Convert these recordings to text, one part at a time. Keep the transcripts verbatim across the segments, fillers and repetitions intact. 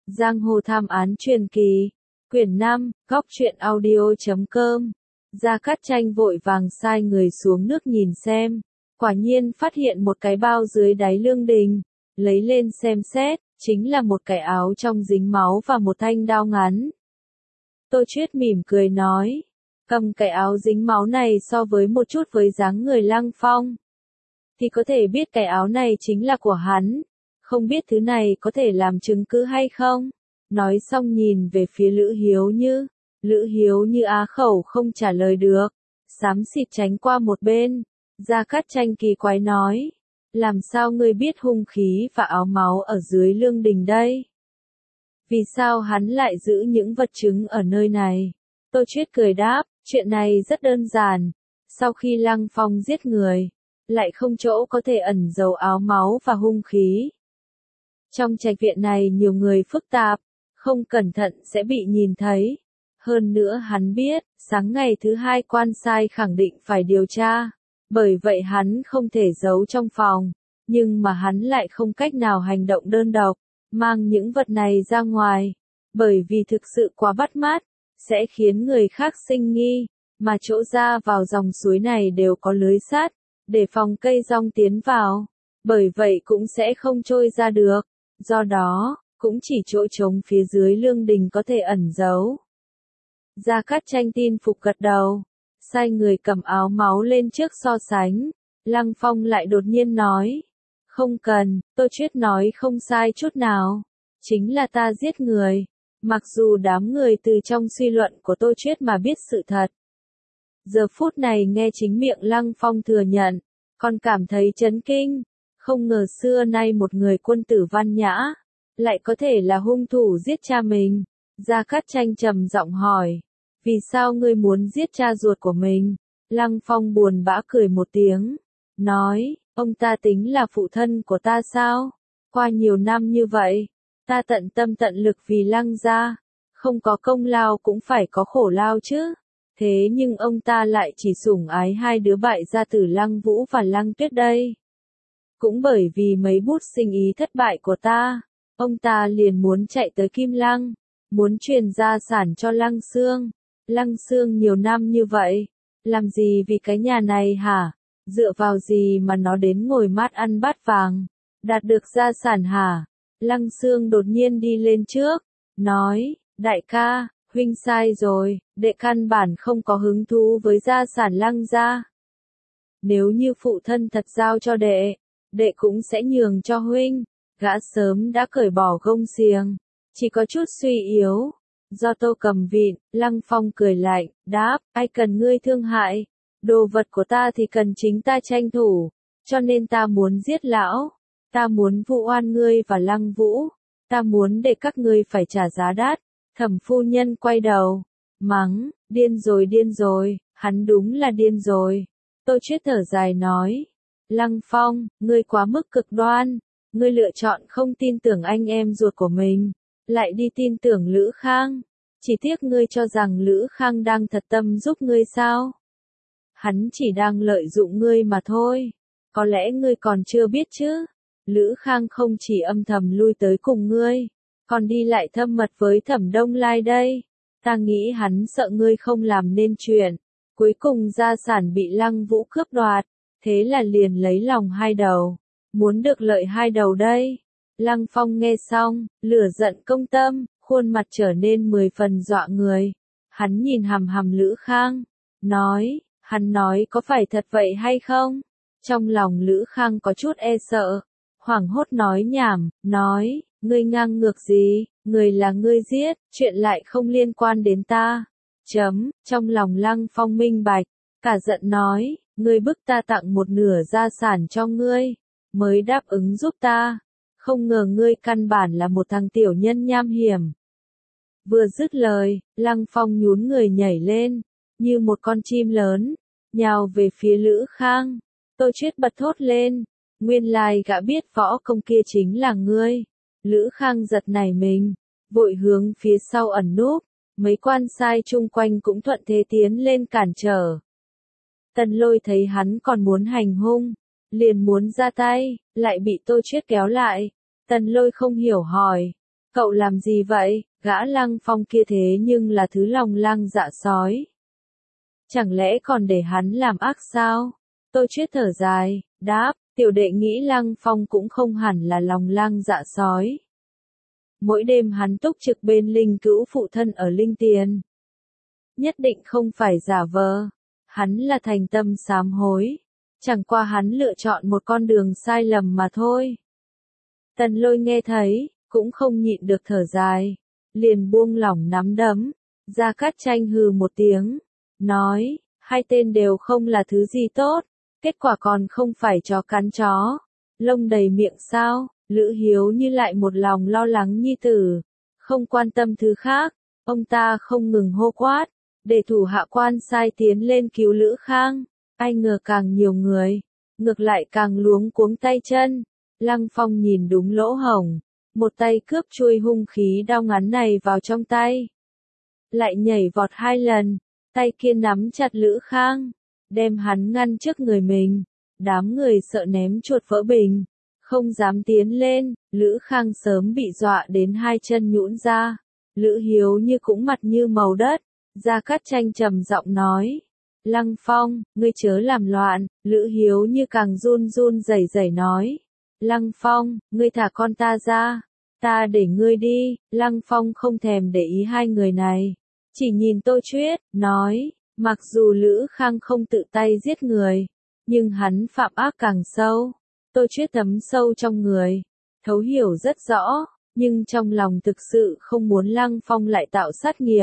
Giang hồ thám án truyền kỳ, quyển năm, góc truyện audio chấm com. Gia Cát Tranh vội vàng sai người xuống nước nhìn xem, quả nhiên phát hiện một cái bao dưới đáy lương đình, lấy lên xem xét, chính là một cái áo trong dính máu và một thanh đao ngắn. Tô Chuyết mỉm cười nói, cầm cái áo dính máu này so với một chút với dáng người Lăng Phong, thì có thể biết cái áo này chính là của hắn, không biết thứ này có thể làm chứng cứ hay không. Nói xong nhìn về phía Lữ Hiếu Như, Lữ Hiếu Như á khẩu không trả lời được, xám xịt tránh qua một bên. Gia Cát Tranh kỳ quái nói, làm sao ngươi biết hung khí và áo máu ở dưới lương đình đây? Vì sao hắn lại giữ những vật chứng ở nơi này? Tô Chuyết cười đáp, chuyện này rất đơn giản, sau khi Lăng Phong giết người, lại không chỗ có thể ẩn giấu áo máu và hung khí. Trong trạch viện này nhiều người phức tạp, không cẩn thận sẽ bị nhìn thấy. Hơn nữa hắn biết, sáng ngày thứ hai quan sai khẳng định phải điều tra, bởi vậy hắn không thể giấu trong phòng, nhưng mà hắn lại không cách nào hành động đơn độc, mang những vật này ra ngoài, bởi vì thực sự quá bắt mắt, sẽ khiến người khác sinh nghi, mà chỗ ra vào dòng suối này đều có lưới sắt, để phòng cây rong tiến vào, bởi vậy cũng sẽ không trôi ra được, do đó, cũng chỉ chỗ trống phía dưới lương đình có thể ẩn giấu. Gia Cát Tranh tin phục gật đầu, sai người cầm áo máu lên trước so sánh. Lăng Phong lại đột nhiên nói, không cần, Tô Chuyết nói không sai chút nào, chính là ta giết người. Mặc dù đám người từ trong suy luận của Tô Chuyết mà biết sự thật, giờ phút này nghe chính miệng Lăng Phong thừa nhận, còn cảm thấy chấn kinh, không ngờ xưa nay một người quân tử văn nhã, lại có thể là hung thủ giết cha mình. Gia Cát Tranh trầm giọng hỏi, vì sao ngươi muốn giết cha ruột của mình? Lăng Phong buồn bã cười một tiếng, nói, ông ta tính là phụ thân của ta sao? Qua nhiều năm như vậy, ta tận tâm tận lực vì Lăng gia, không có công lao cũng phải có khổ lao chứ. Thế nhưng ông ta lại chỉ sủng ái hai đứa bại gia tử Lăng Vũ và Lăng Tuyết đây. Cũng bởi vì mấy bút sinh ý thất bại của ta, ông ta liền muốn chạy tới Kim Lăng, muốn truyền gia sản cho Lăng Xương. Lăng Xương nhiều năm như vậy, làm gì vì cái nhà này hả? Dựa vào gì mà nó đến ngồi mát ăn bát vàng, đạt được gia sản hả? Lăng Xương đột nhiên đi lên trước, nói, đại ca, huynh sai rồi, đệ căn bản không có hứng thú với gia sản Lăng gia. Nếu như phụ thân thật giao cho đệ, đệ cũng sẽ nhường cho huynh. Gã sớm đã cởi bỏ gông xiềng, chỉ có chút suy yếu. Do Tô cầm vịn, Lăng Phong cười lạnh, đáp, ai cần ngươi thương hại, đồ vật của ta thì cần chính ta tranh thủ, cho nên ta muốn giết lão, ta muốn vụ oan ngươi và Lăng Vũ, ta muốn để các ngươi phải trả giá đắt. Thẩm phu nhân quay đầu, mắng, điên rồi điên rồi, hắn đúng là điên rồi. Tô Chuyết thở dài nói, Lăng Phong, ngươi quá mức cực đoan, ngươi lựa chọn không tin tưởng anh em ruột của mình, lại đi tin tưởng Lữ Khang, chỉ tiếc ngươi cho rằng Lữ Khang đang thật tâm giúp ngươi sao? Hắn chỉ đang lợi dụng ngươi mà thôi, có lẽ ngươi còn chưa biết chứ, Lữ Khang không chỉ âm thầm lui tới cùng ngươi, còn đi lại thâm mật với Thẩm Đông Lai đây, ta nghĩ hắn sợ ngươi không làm nên chuyện, cuối cùng gia sản bị Lăng Vũ cướp đoạt, thế là liền lấy lòng hai đầu, muốn được lợi hai đầu đây. Lăng Phong nghe xong, lửa giận công tâm, khuôn mặt trở nên mười phần dọa người. Hắn nhìn hằm hằm Lữ Khang, nói, hắn nói có phải thật vậy hay không? Trong lòng Lữ Khang có chút e sợ, hoảng hốt nói nhảm, nói, ngươi ngang ngược gì, người là ngươi giết, chuyện lại không liên quan đến ta. Chấm, trong lòng Lăng Phong minh bạch, cả giận nói, ngươi bức ta tặng một nửa gia sản cho ngươi, mới đáp ứng giúp ta. Không ngờ ngươi căn bản là một thằng tiểu nhân nham hiểm. Vừa dứt lời, Lăng Phong nhún người nhảy lên, như một con chim lớn, nhào về phía Lữ Khang. Tô Chuyết bật thốt lên, nguyên lai gã biết võ công kia chính là ngươi. Lữ Khang giật nảy mình, vội hướng phía sau ẩn núp, mấy quan sai chung quanh cũng thuận thế tiến lên cản trở. Tần Lôi thấy hắn còn muốn hành hung, liền muốn ra tay, lại bị Tô Chuyết kéo lại. Tần Lôi không hiểu hỏi, Cậu làm gì vậy, gã Lăng Phong kia thế nhưng là thứ lòng lang dạ sói. Chẳng lẽ còn để hắn làm ác sao? Tô Chuyết thở dài, đáp, tiểu đệ nghĩ Lăng Phong cũng không hẳn là lòng lang dạ sói. Mỗi đêm hắn túc trực bên linh cữu phụ thân ở linh tiền. Nhất định không phải giả vờ. Hắn là thành tâm sám hối. Chẳng qua hắn lựa chọn một con đường sai lầm mà thôi. Tần Lôi nghe thấy, cũng không nhịn được thở dài. Liền buông lỏng nắm đấm. Gia Cát Tranh hừ một tiếng. Nói, hai tên đều không là thứ gì tốt. Kết quả còn không phải chó cắn chó. Lông đầy miệng sao? Lữ Hiếu Như lại một lòng lo lắng nhi tử. Không quan tâm thứ khác. Ông ta không ngừng hô quát. Để thủ hạ quan sai tiến lên cứu Lữ Khang. Ai ngờ càng nhiều người. Ngược lại càng luống cuống tay chân. Lăng Phong nhìn đúng lỗ hổng. Một tay cướp chuôi hung khí đao ngắn này vào trong tay. Lại nhảy vọt hai lần. Tay kia nắm chặt Lữ Khang. Đem hắn ngăn trước người mình. Đám người sợ ném chuột vỡ bình. Không dám tiến lên. Lữ Khang sớm bị dọa đến hai chân nhũn ra. Lữ Hiếu Như cũng mặt như màu đất. Gia Cát Tranh trầm giọng nói. Lăng Phong, ngươi chớ làm loạn. Lữ Hiếu Như càng run run rẩy rẩy nói. Lăng Phong, ngươi thả con ta ra. Ta để ngươi đi. Lăng Phong không thèm để ý hai người này. Chỉ nhìn Tô Chuyết, nói. Mặc dù Lữ Khang không tự tay giết người. Nhưng hắn phạm ác càng sâu. Tô Chuyết thấm sâu trong người. Thấu hiểu rất rõ. Nhưng trong lòng thực sự không muốn Lăng Phong lại tạo sát nghiệp.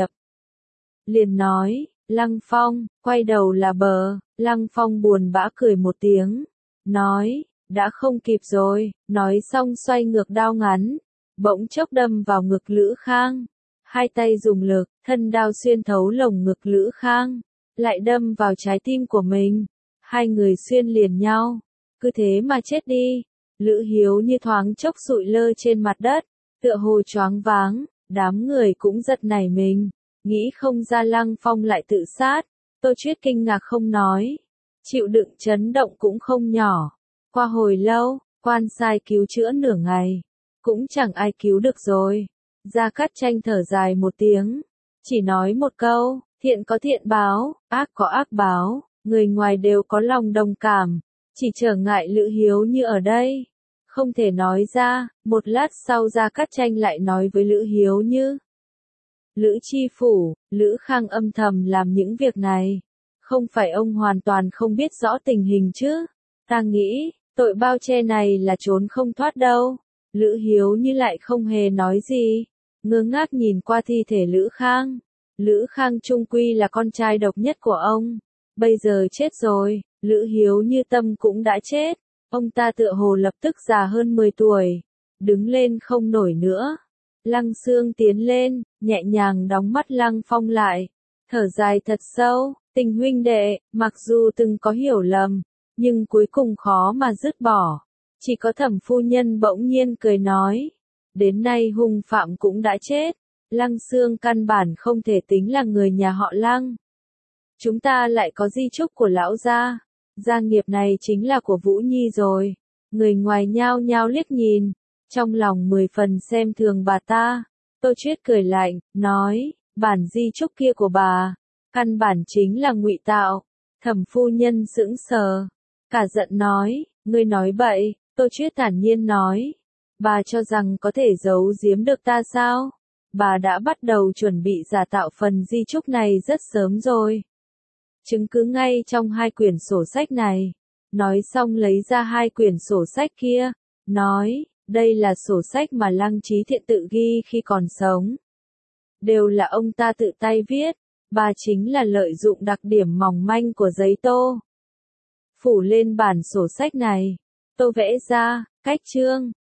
Liền nói, Lăng Phong, quay đầu là bờ. Lăng Phong buồn bã cười một tiếng. Nói, đã không kịp rồi. Nói xong xoay ngược đao ngắn. Bỗng chốc đâm vào ngực Lữ Khang. Hai tay dùng lực, thân đao xuyên thấu lồng ngực Lữ Khang. Lại đâm vào trái tim của mình. Hai người xuyên liền nhau. Cứ thế mà chết đi. Lữ Hiếu Như thoáng chốc sụi lơ trên mặt đất. Tựa hồ choáng váng. Đám người cũng giật nảy mình. Nghĩ không ra Lăng Phong lại tự sát. Tô Chuyết kinh ngạc không nói. Chịu đựng chấn động cũng không nhỏ. Qua hồi lâu, quan sai cứu chữa nửa ngày. Cũng chẳng ai cứu được rồi. Gia Cát Tranh thở dài một tiếng. Chỉ nói một câu, thiện có thiện báo, ác có ác báo. Người ngoài đều có lòng đồng cảm. Chỉ trở ngại Lữ Hiếu Như ở đây. Không thể nói ra. Một lát sau Gia Cát Tranh lại nói với Lữ Hiếu Như. Lữ chi phủ, Lữ Khang âm thầm làm những việc này. Không phải ông hoàn toàn không biết rõ tình hình chứ. Ta nghĩ, tội bao che này là trốn không thoát đâu. Lữ Hiếu Như lại không hề nói gì. Ngơ ngác nhìn qua thi thể Lữ Khang. Lữ Khang trung quy là con trai độc nhất của ông. Bây giờ chết rồi, Lữ Hiếu Như tâm cũng đã chết. Ông ta tựa hồ lập tức già hơn mười tuổi. Đứng lên không nổi nữa. Lăng Xương tiến lên, nhẹ nhàng đóng mắt Lăng Phong lại. Thở dài thật sâu, tình huynh đệ, mặc dù từng có hiểu lầm, nhưng cuối cùng khó mà dứt bỏ. Chỉ có Thẩm phu nhân bỗng nhiên cười nói. Đến nay hung phạm cũng đã chết. Lăng Xương căn bản không thể tính là người nhà họ Lăng. Chúng ta lại có di chúc của lão gia. Gia nghiệp này chính là của Vũ Nhi rồi. Người ngoài nhao nhao liếc nhìn. Trong lòng mười phần xem thường bà ta. Tô Chuyết cười lạnh, nói, bản di chúc kia của bà, căn bản chính là ngụy tạo. Thẩm phu nhân sững sờ, cả giận nói, ngươi nói bậy. Tô Chuyết thản nhiên nói, bà cho rằng có thể giấu giếm được ta sao? Bà đã bắt đầu chuẩn bị giả tạo phần di chúc này rất sớm rồi. Chứng cứ ngay trong hai quyển sổ sách này. Nói xong lấy ra hai quyển sổ sách kia, nói, đây là sổ sách mà Lăng Trí Thiện tự ghi khi còn sống. Đều là ông ta tự tay viết, bà chính là lợi dụng đặc điểm mỏng manh của giấy tô. Phủ lên bản sổ sách này, tô vẽ ra, cách chương,